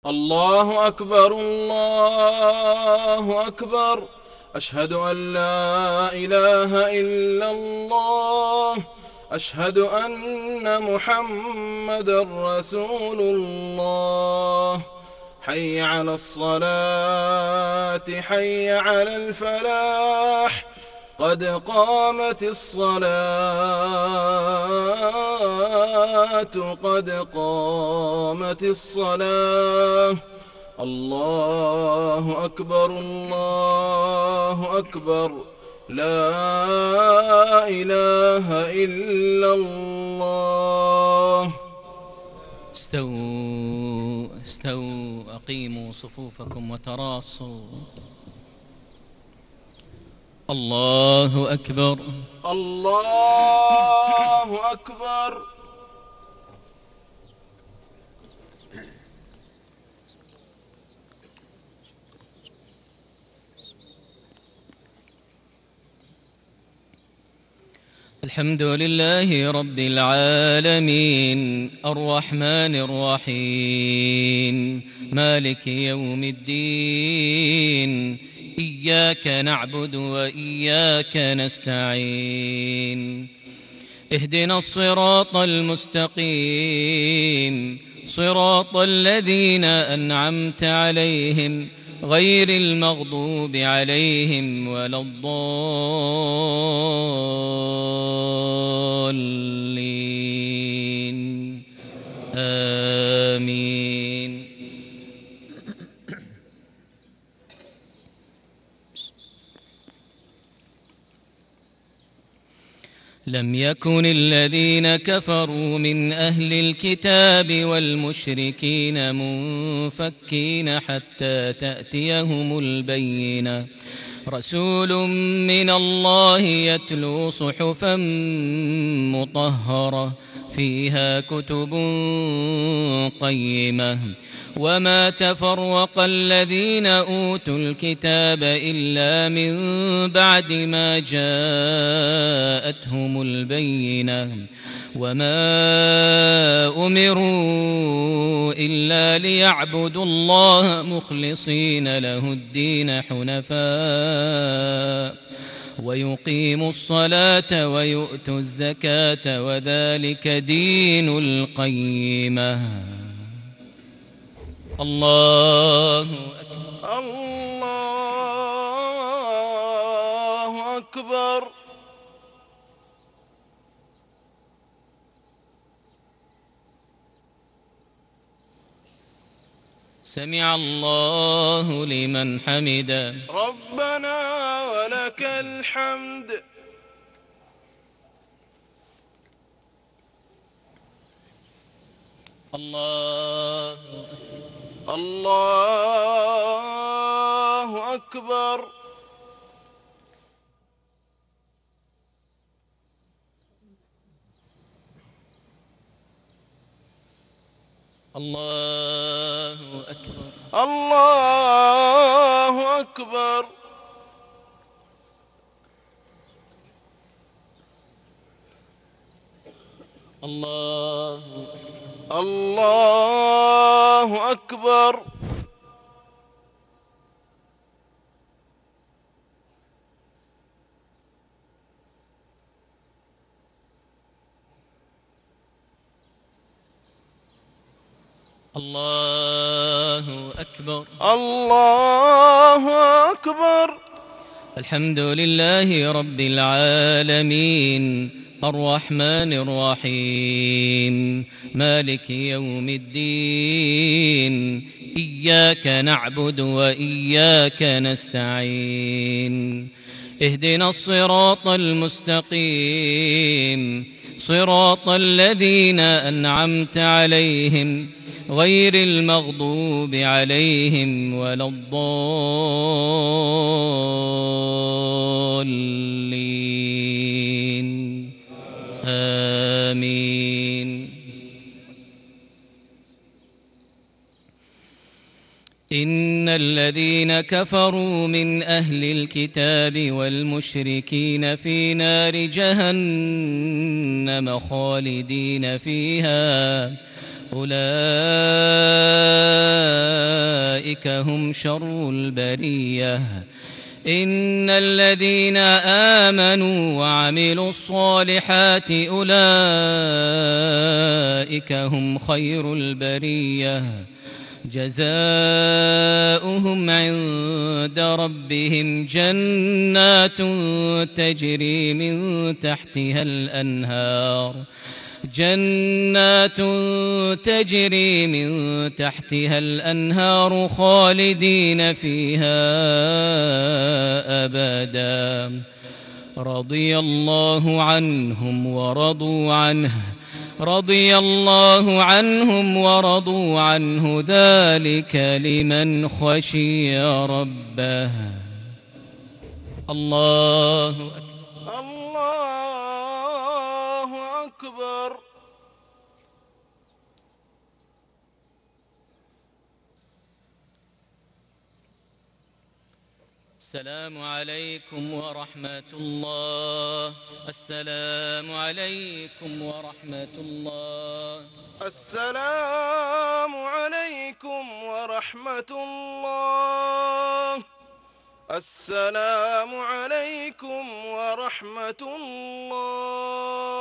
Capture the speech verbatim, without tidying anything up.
الله أكبر الله أكبر. أشهد أن لا إله إلا الله. أشهد أن محمدًا رسول الله. حي على الصلاة حي على الفلاح. قد قامت الصلاة قد قامت الصلاة. الله أكبر الله أكبر. لا إله إلا الله. استووا استووا أقيموا صفوفكم وتراصوا. الله أكبر الله أكبر. الحمد لله رب العالمين الرحمن الرحيم مالك يوم الدين. إياك نعبد وإياك نستعين. اهدنا الصراط المستقيم صراط الذين أنعمت عليهم غير المغضوب عليهم ولا الضالين. آمين. لم يكن الذين كفروا من أهل الكتاب والمشركين منفكين حتى تأتيهم البينة. رسول من الله يتلو صحفا مطهرة فيها كتب قيمة. وما تفرق الذين أوتوا الكتاب إلا من بعد ما جاءتهم البينة. وما أمروا إلا ليعبدوا الله مخلصين له الدين حنفاء ويقيموا الصلاة ويؤتوا الزكاة وذلك دين القيمة. الله أكبر. الله أكبر. سمع الله لمن حمده. ربنا ولك الحمد. الله الله أكبر. الله أكبر. الله أكبر. الله الله أكبر. الله أكبر. الله أكبر. الحمد لله رب العالمين الرحمن الرحيم مالك يوم الدين. إياك نعبد وإياك نستعين. اهدنا الصراط المستقيم صراط الذين أنعمت عليهم غير المغضوب عليهم ولا الضالين. آمين. إن الذين كفروا من أهل الكتاب والمشركين في نار جهنم خالدين فيها أولئك أولئك هم شر البرية إن الذين آمنوا وعملوا الصالحات أولئك هم خير البرية جزاؤهم عند ربهم جنات تجري من تحتها الأنهار جنات تجري من تحتها الأنهار خالدين فيها أبدا رضي الله عنهم ورضوا عنه رضي الله عنهم ورضوا عنه ذلك لمن خشي ربه الله أكبر الله أكبر. السلام عليكم ورحمة الله السلام عليكم ورحمة الله السلام عليكم ورحمة الله. السلام عليكم ورحمة الله.